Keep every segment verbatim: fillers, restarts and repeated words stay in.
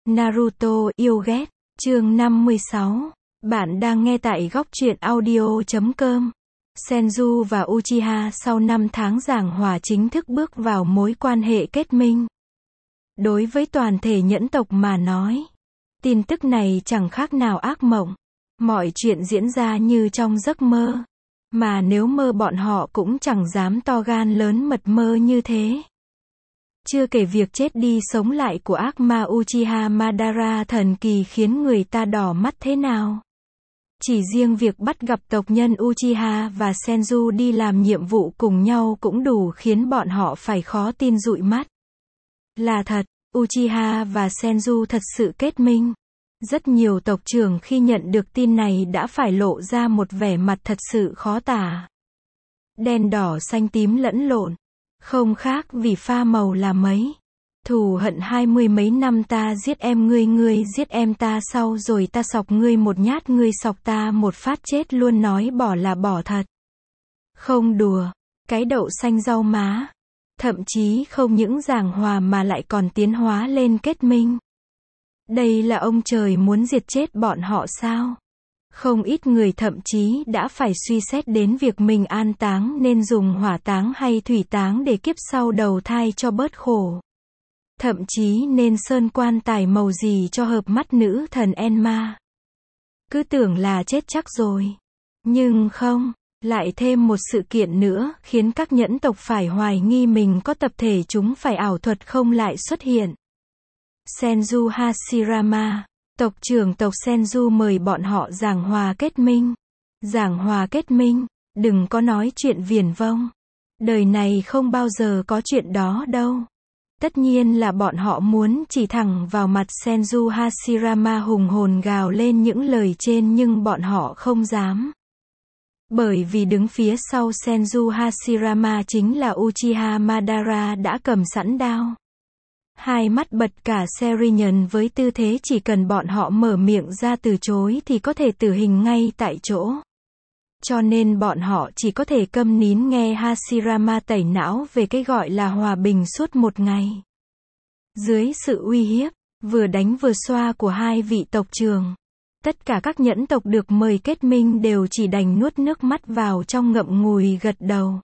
Naruto yêu ghét, chương năm mươi sáu. Bạn đang nghe tại góc truyện audio chấm com. Senju và Uchiha sau năm tháng giảng hòa chính thức bước vào mối quan hệ kết minh. Đối với toàn thể nhẫn tộc mà nói, tin tức này chẳng khác nào ác mộng. Mọi chuyện diễn ra như trong giấc mơ. Mà nếu mơ bọn họ cũng chẳng dám to gan lớn mật mơ như thế. Chưa kể việc chết đi sống lại của ác ma Uchiha Madara thần kỳ khiến người ta đỏ mắt thế nào. Chỉ riêng việc bắt gặp tộc nhân Uchiha và Senju đi làm nhiệm vụ cùng nhau cũng đủ khiến bọn họ phải khó tin dụi mắt. Là thật, Uchiha và Senju thật sự kết minh. Rất nhiều tộc trưởng khi nhận được tin này đã phải lộ ra một vẻ mặt thật sự khó tả. Đen đỏ xanh tím lẫn lộn. Không khác vì pha màu là mấy. Thù hận hai mươi mấy năm ta giết em ngươi ngươi giết em ta sau rồi ta sọc ngươi một nhát ngươi sọc ta một phát chết luôn nói bỏ là bỏ thật. Không đùa. Cái đậu xanh rau má. Thậm chí không những giảng hòa mà lại còn tiến hóa lên kết minh. Đây là ông trời muốn diệt chết bọn họ sao? Không ít người thậm chí đã phải suy xét đến việc mình an táng nên dùng hỏa táng hay thủy táng để kiếp sau đầu thai cho bớt khổ. Thậm chí nên sơn quan tài màu gì cho hợp mắt nữ thần Enma. Cứ tưởng là chết chắc rồi. Nhưng không, lại thêm một sự kiện nữa khiến các nhẫn tộc phải hoài nghi mình có tập thể chúng phải ảo thuật không lại xuất hiện. Senju Hashirama, tộc trưởng tộc Senju mời bọn họ giảng hòa kết minh. Giảng hòa kết minh, đừng có nói chuyện viển vông. Đời này không bao giờ có chuyện đó đâu. Tất nhiên là bọn họ muốn chỉ thẳng vào mặt Senju Hashirama hùng hồn gào lên những lời trên nhưng bọn họ không dám. Bởi vì đứng phía sau Senju Hashirama chính là Uchiha Madara đã cầm sẵn đao. Hai mắt bật cả Serion với tư thế chỉ cần bọn họ mở miệng ra từ chối thì có thể tử hình ngay tại chỗ. Cho nên bọn họ chỉ có thể câm nín nghe Hashirama tẩy não về cái gọi là hòa bình suốt một ngày. Dưới sự uy hiếp, vừa đánh vừa xoa của hai vị tộc trưởng, tất cả các nhẫn tộc được mời kết minh đều chỉ đành nuốt nước mắt vào trong ngậm ngùi gật đầu.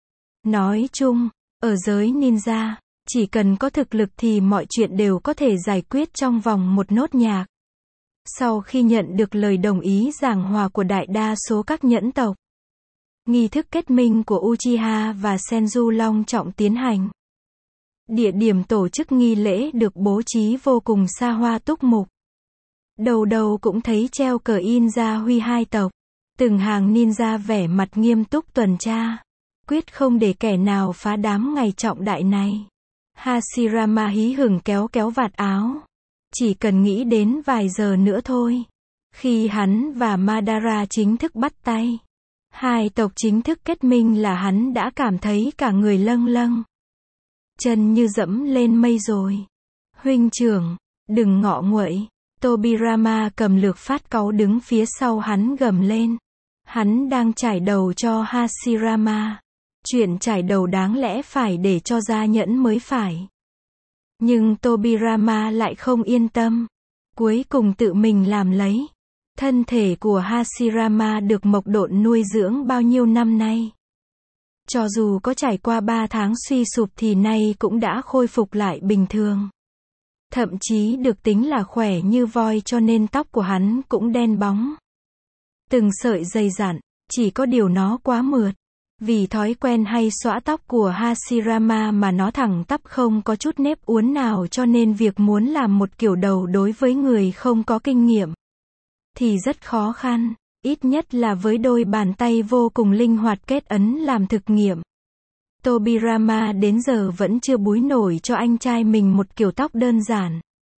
Nói chung, ở giới ninja, chỉ cần có thực lực thì mọi chuyện đều có thể giải quyết trong vòng một nốt nhạc. Sau khi nhận được lời đồng ý giảng hòa của đại đa số các nhẫn tộc, nghi thức kết minh của Uchiha và Senju long trọng tiến hành. Địa điểm tổ chức nghi lễ được bố trí vô cùng xa hoa túc mục. Đầu đầu cũng thấy treo cờ in ra huy hai tộc. Từng hàng ninja vẻ mặt nghiêm túc tuần tra. Quyết không để kẻ nào phá đám ngày trọng đại này. Hashirama hí hửng kéo kéo vạt áo. Chỉ cần nghĩ đến vài giờ nữa thôi. Khi hắn và Madara chính thức bắt tay. Hai tộc chính thức kết minh là hắn đã cảm thấy cả người lâng lâng. Chân như dẫm lên mây rồi. Huynh trưởng, đừng ngọ nguậy. Tobirama cầm lược phát cáu đứng phía sau hắn gầm lên. Hắn đang trải đầu cho Hashirama. Chuyện trải đầu đáng lẽ phải để cho gia nhẫn mới phải. Nhưng Tobirama lại không yên tâm. Cuối cùng tự mình làm lấy. Thân thể của Hashirama được mộc độn nuôi dưỡng bao nhiêu năm nay. Cho dù có trải qua ba tháng suy sụp thì nay cũng đã khôi phục lại bình thường. Thậm chí được tính là khỏe như voi cho nên tóc của hắn cũng đen bóng. Từng sợi dày dặn, chỉ có điều nó quá mượt. Vì thói quen hay xõa tóc của Hashirama mà nó thẳng tắp không có chút nếp uốn nào cho nên việc muốn làm một kiểu đầu đối với người không có kinh nghiệm thì rất khó khăn, ít nhất là với đôi bàn tay vô cùng linh hoạt kết ấn làm thực nghiệm. Tobirama đến giờ vẫn chưa búi nổi cho anh trai mình một kiểu tóc đơn giản.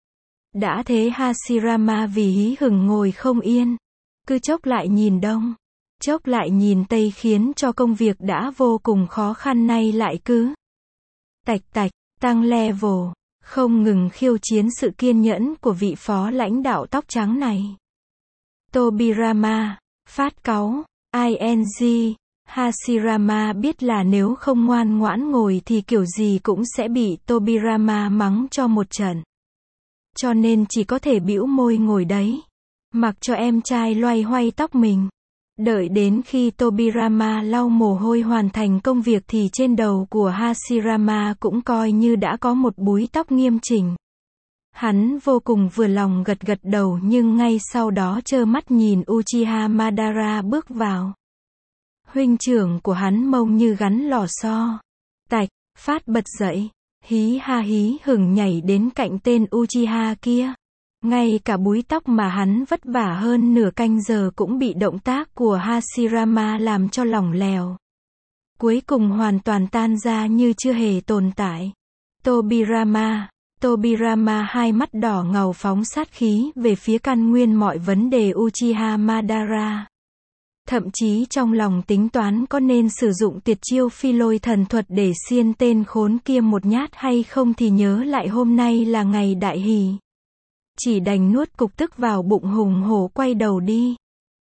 Đã thế Hashirama vì hí hửng ngồi không yên, cứ chốc lại nhìn đông, chốc lại nhìn tây khiến cho công việc đã vô cùng khó khăn nay lại cứ tạch tạch, tăng level, không ngừng khiêu chiến sự kiên nhẫn của vị phó lãnh đạo tóc trắng này. Tobirama, phát cáu, ing, Hashirama biết là nếu không ngoan ngoãn ngồi thì kiểu gì cũng sẽ bị Tobirama mắng cho một trận. cho nên chỉ có thể bĩu môi ngồi đấy, mặc cho em trai loay hoay tóc mình. Đợi đến khi Tobirama lau mồ hôi hoàn thành công việc thì trên đầu của Hashirama cũng coi như đã có một búi tóc nghiêm chỉnh. Hắn vô cùng vừa lòng gật gật đầu nhưng ngay sau đó trơ mắt nhìn Uchiha Madara bước vào. Huynh trưởng của hắn mông như gắn lò xo. Tạch, phát bật dậy, hí ha hí hửng nhảy đến cạnh tên Uchiha kia. Ngay cả búi tóc mà hắn vất vả hơn nửa canh giờ cũng bị động tác của Hashirama làm cho lỏng lẻo. Cuối cùng hoàn toàn tan ra như chưa hề tồn tại. Tobirama, Tobirama hai mắt đỏ ngầu phóng sát khí về phía căn nguyên mọi vấn đề Uchiha Madara. Thậm chí trong lòng tính toán có nên sử dụng tuyệt chiêu phi lôi thần thuật để xiên tên khốn kia một nhát hay không thì nhớ lại hôm nay là ngày đại hỷ. Chỉ đành nuốt cục tức vào bụng hùng hổ quay đầu đi.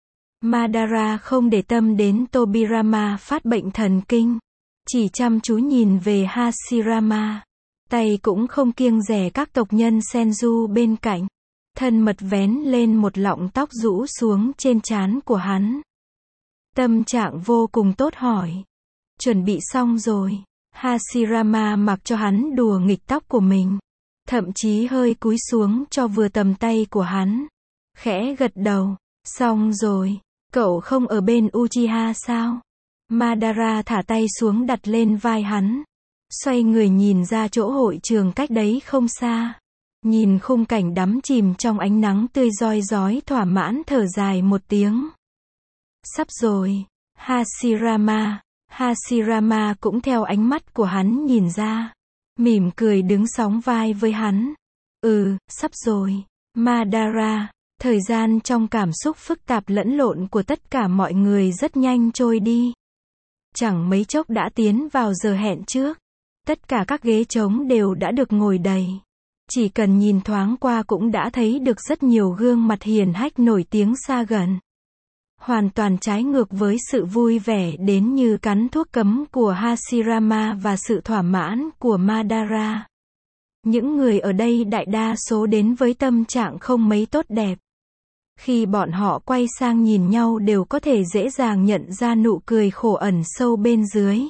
Madara không để tâm đến Tobirama phát bệnh thần kinh. Chỉ chăm chú nhìn về Hashirama. Tay cũng không kiêng dè các tộc nhân Senju bên cạnh. Thân mật vén lên một lọng tóc rũ xuống trên trán của hắn. Tâm trạng vô cùng tốt hỏi. Chuẩn bị xong rồi. Hashirama mặc cho hắn đùa nghịch tóc của mình. Thậm chí hơi cúi xuống cho vừa tầm tay của hắn. Khẽ gật đầu. Xong rồi. Cậu không ở bên Uchiha sao? Madara thả tay xuống đặt lên vai hắn. Xoay người nhìn ra chỗ hội trường cách đấy không xa. Nhìn khung cảnh đắm chìm trong ánh nắng tươi roi rói thỏa mãn thở dài một tiếng. Sắp rồi. Hashirama. Hashirama cũng theo ánh mắt của hắn nhìn ra. Mỉm cười đứng sóng vai với hắn. Ừ, sắp rồi. Madara. Thời gian trong cảm xúc phức tạp lẫn lộn của tất cả mọi người rất nhanh trôi đi. Chẳng mấy chốc đã tiến vào giờ hẹn trước. Tất cả các ghế trống đều đã được ngồi đầy. Chỉ cần nhìn thoáng qua cũng đã thấy được rất nhiều gương mặt hiền hách nổi tiếng xa gần. Hoàn toàn trái ngược với sự vui vẻ đến như cắn thuốc cấm của Hashirama và sự thỏa mãn của Madara. Những người ở đây đại đa số đến với tâm trạng không mấy tốt đẹp. Khi bọn họ quay sang nhìn nhau đều có thể dễ dàng nhận ra nụ cười khổ ẩn sâu bên dưới.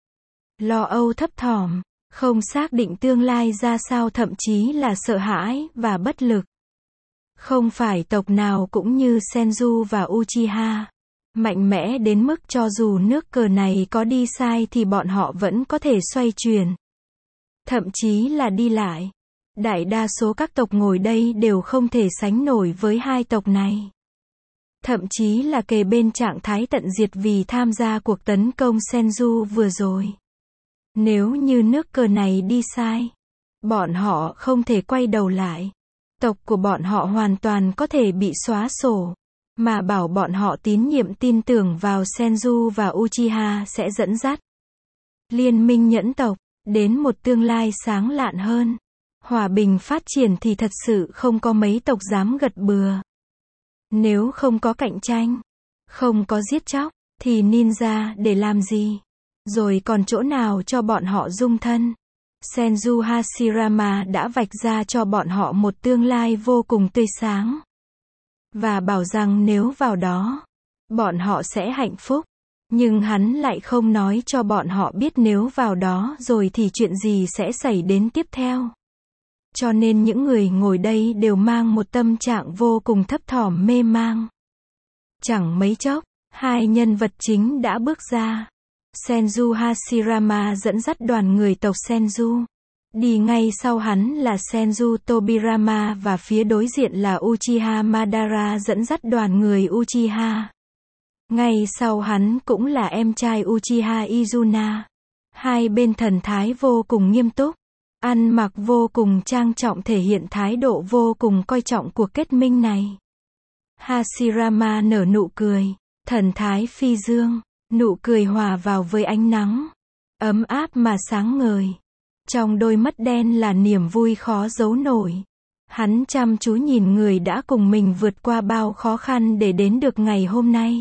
Lo âu thấp thỏm, không xác định tương lai ra sao, thậm chí là sợ hãi và bất lực. Không phải tộc nào cũng như Senju và Uchiha. Mạnh mẽ đến mức cho dù nước cờ này có đi sai thì bọn họ vẫn có thể xoay chuyển. Thậm chí là đi lại. Đại đa số các tộc ngồi đây đều không thể sánh nổi với hai tộc này. Thậm chí là kề bên trạng thái tận diệt vì tham gia cuộc tấn công Senju vừa rồi. Nếu như nước cờ này đi sai, bọn họ không thể quay đầu lại. Tộc của bọn họ hoàn toàn có thể bị xóa sổ. Mà bảo bọn họ tín nhiệm tin tưởng vào Senju và Uchiha sẽ dẫn dắt liên minh nhẫn tộc đến một tương lai sáng lạn hơn. Hòa bình phát triển thì thật sự không có mấy tộc dám gật bừa. Nếu không có cạnh tranh, không có giết chóc, thì ninja để làm gì? Rồi còn chỗ nào cho bọn họ dung thân? Senju Hashirama đã vạch ra cho bọn họ một tương lai vô cùng tươi sáng. Và bảo rằng nếu vào đó, bọn họ sẽ hạnh phúc. Nhưng hắn lại không nói cho bọn họ biết nếu vào đó rồi thì chuyện gì sẽ xảy đến tiếp theo. Cho nên những người ngồi đây đều mang một tâm trạng vô cùng thấp thỏm mê mang. Chẳng mấy chốc, hai nhân vật chính đã bước ra. Senju Hashirama dẫn dắt đoàn người tộc Senju. Đi ngay sau hắn là Senju Tobirama và phía đối diện là Uchiha Madara dẫn dắt đoàn người Uchiha. Ngay sau hắn cũng là em trai Uchiha Izuna. Hai bên thần thái vô cùng nghiêm túc. Ăn mặc vô cùng trang trọng thể hiện thái độ vô cùng coi trọng cuộc kết minh này. Hashirama nở nụ cười. Thần thái phi dương. Nụ cười hòa vào với ánh nắng. Ấm áp mà sáng ngời. Trong đôi mắt đen là niềm vui khó giấu nổi. Hắn chăm chú nhìn người đã cùng mình vượt qua bao khó khăn để đến được ngày hôm nay.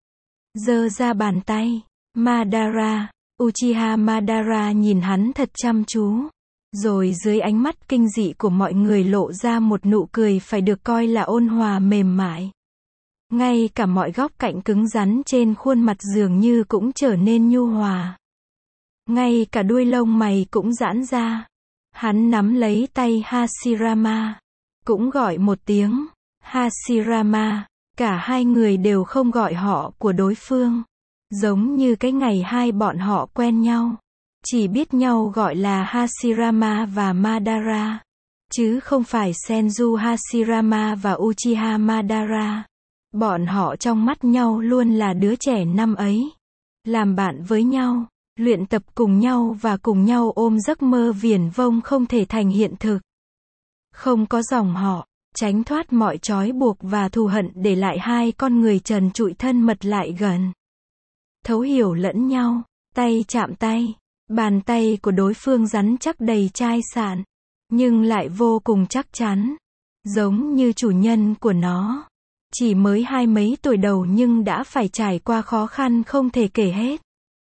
Giơ ra bàn tay. Madara. Uchiha Madara nhìn hắn thật chăm chú. Rồi dưới ánh mắt kinh dị của mọi người lộ ra một nụ cười phải được coi là ôn hòa mềm mại. Ngay cả mọi góc cạnh cứng rắn trên khuôn mặt dường như cũng trở nên nhu hòa. Ngay cả đuôi lông mày cũng giãn ra. Hắn nắm lấy tay Hashirama, cũng gọi một tiếng, Hashirama. Cả hai người đều không gọi họ của đối phương. Giống như cái ngày hai bọn họ quen nhau. Chỉ biết nhau gọi là Hashirama và Madara. Chứ không phải Senju Hashirama và Uchiha Madara. Bọn họ trong mắt nhau luôn là đứa trẻ năm ấy. Làm bạn với nhau, luyện tập cùng nhau và cùng nhau ôm giấc mơ viển vông không thể thành hiện thực. Không có dòng họ, tránh thoát mọi trói buộc và thù hận để lại hai con người trần trụi thân mật lại gần. Thấu hiểu lẫn nhau, tay chạm tay. Bàn tay của đối phương rắn chắc đầy chai sạn, nhưng lại vô cùng chắc chắn. Giống như chủ nhân của nó. Chỉ mới hai mấy tuổi đầu nhưng đã phải trải qua khó khăn không thể kể hết.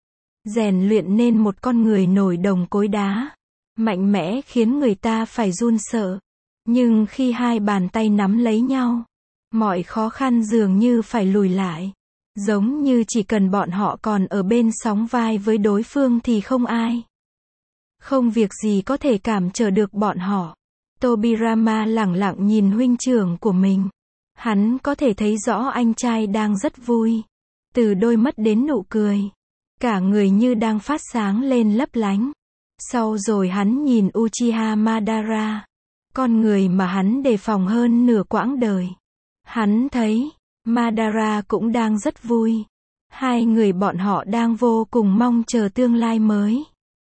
Rèn luyện nên một con người nổi đồng cối đá. Mạnh mẽ khiến người ta phải run sợ. Nhưng khi hai bàn tay nắm lấy nhau, mọi khó khăn dường như phải lùi lại. Giống như chỉ cần bọn họ còn ở bên sóng vai với đối phương thì không ai. Không việc gì có thể cản trở được bọn họ. Tobirama lẳng lặng nhìn huynh trưởng của mình. Hắn có thể thấy rõ anh trai đang rất vui. Từ đôi mắt đến nụ cười. Cả người như đang phát sáng lên lấp lánh. Sau rồi hắn nhìn Uchiha Madara. Con người mà hắn đề phòng hơn nửa quãng đời. Hắn thấy Madara cũng đang rất vui. Hai người bọn họ đang vô cùng mong chờ tương lai mới.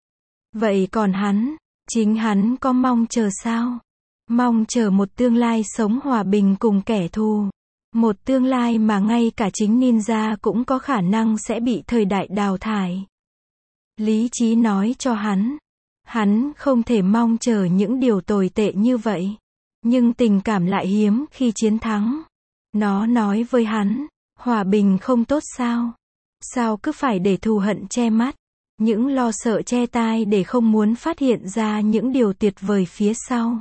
Vậy còn hắn, chính hắn có mong chờ sao? Mong chờ một tương lai sống hòa bình cùng kẻ thù. Một tương lai mà ngay cả chính ninja cũng có khả năng sẽ bị thời đại đào thải. Lý trí nói cho hắn, hắn không thể mong chờ những điều tồi tệ như vậy. Nhưng tình cảm lại hiếm khi chiến thắng. Nó nói với hắn, hòa bình không tốt sao? Sao cứ phải để thù hận che mắt? Những lo sợ che tai để không muốn phát hiện ra những điều tuyệt vời phía sau.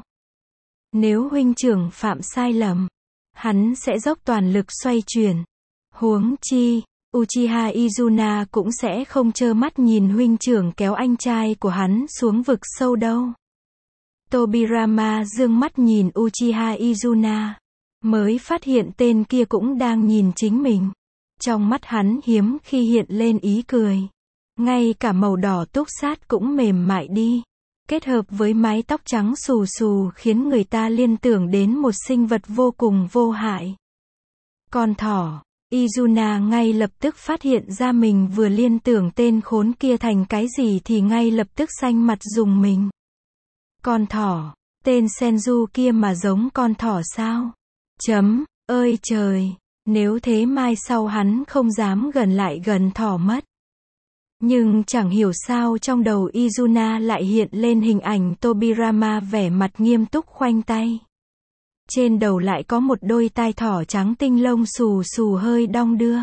Nếu huynh trưởng phạm sai lầm, hắn sẽ dốc toàn lực xoay chuyển. Huống chi, Uchiha Izuna cũng sẽ không trơ mắt nhìn huynh trưởng kéo anh trai của hắn xuống vực sâu đâu. Tobirama dương mắt nhìn Uchiha Izuna. Mới phát hiện tên kia cũng đang nhìn chính mình. Trong mắt hắn hiếm khi hiện lên ý cười. Ngay cả màu đỏ túc sát cũng mềm mại đi. Kết hợp với mái tóc trắng xù xù khiến người ta liên tưởng đến một sinh vật vô cùng vô hại. Con thỏ. Izuna ngay lập tức phát hiện ra mình vừa liên tưởng tên khốn kia thành cái gì thì ngay lập tức xanh mặt rùng mình. Con thỏ. Tên Senju kia mà giống con thỏ sao? Chấm, ơi trời, nếu thế mai sau hắn không dám gần lại gần thỏ mất. Nhưng chẳng hiểu sao trong đầu Izuna lại hiện lên hình ảnh Tobirama vẻ mặt nghiêm túc khoanh tay. Trên đầu lại có một đôi tai thỏ trắng tinh lông xù xù hơi đong đưa.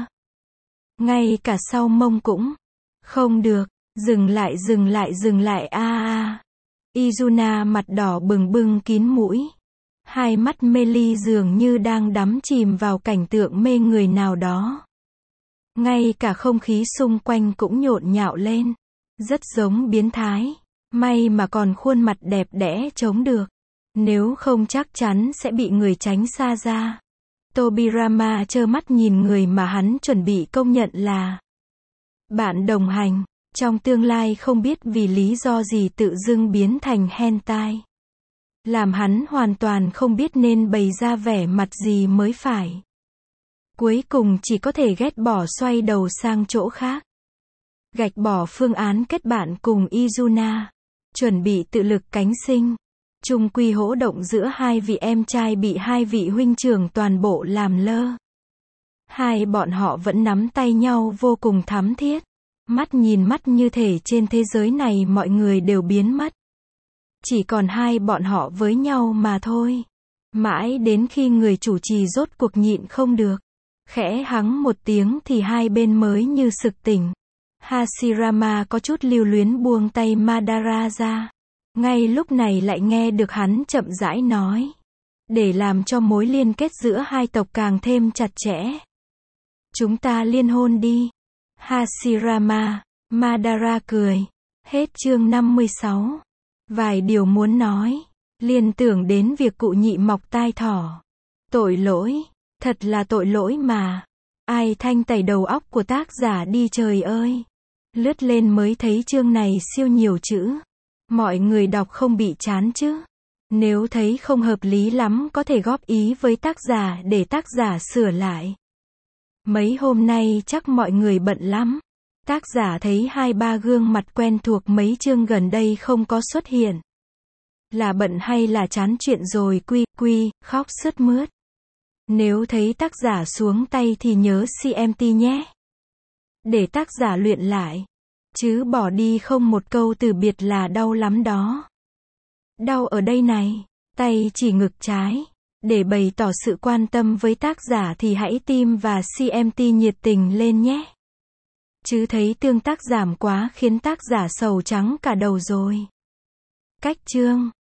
Ngay cả sau mông cũng. Không được, dừng lại dừng lại dừng lại a a. Izuna mặt đỏ bừng bừng kín mũi. Hai mắt mê ly dường như đang đắm chìm vào cảnh tượng mê người nào đó. Ngay cả không khí xung quanh cũng nhộn nhạo lên. Rất giống biến thái. May mà còn khuôn mặt đẹp đẽ chống được. Nếu không chắc chắn sẽ bị người tránh xa ra. Tobirama trơ mắt nhìn người mà hắn chuẩn bị công nhận là bạn đồng hành. Trong tương lai không biết vì lý do gì tự dưng biến thành hentai. Làm hắn hoàn toàn không biết nên bày ra vẻ mặt gì mới phải. Cuối cùng chỉ có thể ghét bỏ xoay đầu sang chỗ khác. Gạch bỏ phương án kết bạn cùng Izuna. Chuẩn bị tự lực cánh sinh. Chung quy hỗn động giữa hai vị em trai bị hai vị huynh trưởng toàn bộ làm lơ. Hai bọn họ vẫn nắm tay nhau vô cùng thắm thiết. Mắt nhìn mắt như thể trên thế giới này mọi người đều biến mất. Chỉ còn hai bọn họ với nhau mà thôi. Mãi đến khi người chủ trì rốt cuộc nhịn không được. Khẽ hắng một tiếng thì hai bên mới như sực tỉnh. Hashirama có chút lưu luyến buông tay Madara ra. Ngay lúc này lại nghe được hắn chậm rãi nói. Để làm cho mối liên kết giữa hai tộc càng thêm chặt chẽ. Chúng ta liên hôn đi. Hashirama, Madara cười. Hết chương năm mươi sáu. Vài điều muốn nói. Liên tưởng đến việc cụ nhị mọc tai thỏ. Tội lỗi. Thật là tội lỗi mà. Ai thanh tẩy đầu óc của tác giả đi trời ơi. Lướt lên mới thấy chương này siêu nhiều chữ. Mọi người đọc không bị chán chứ. Nếu thấy không hợp lý lắm có thể góp ý với tác giả để tác giả sửa lại. Mấy hôm nay chắc mọi người bận lắm. Tác giả thấy hai ba gương mặt quen thuộc mấy chương gần đây không có xuất hiện. Là bận hay là chán chuyện rồi quy, quy, khóc sướt mướt. Nếu thấy tác giả xuống tay thì nhớ xê em tê nhé. Để tác giả luyện lại. Chứ bỏ đi không một câu từ biệt là đau lắm đó. Đau ở đây này, tay chỉ ngực trái. Để bày tỏ sự quan tâm với tác giả thì hãy tim và xê em tê nhiệt tình lên nhé. Chứ thấy tương tác giảm quá khiến tác giả sầu trắng cả đầu rồi. Cách chương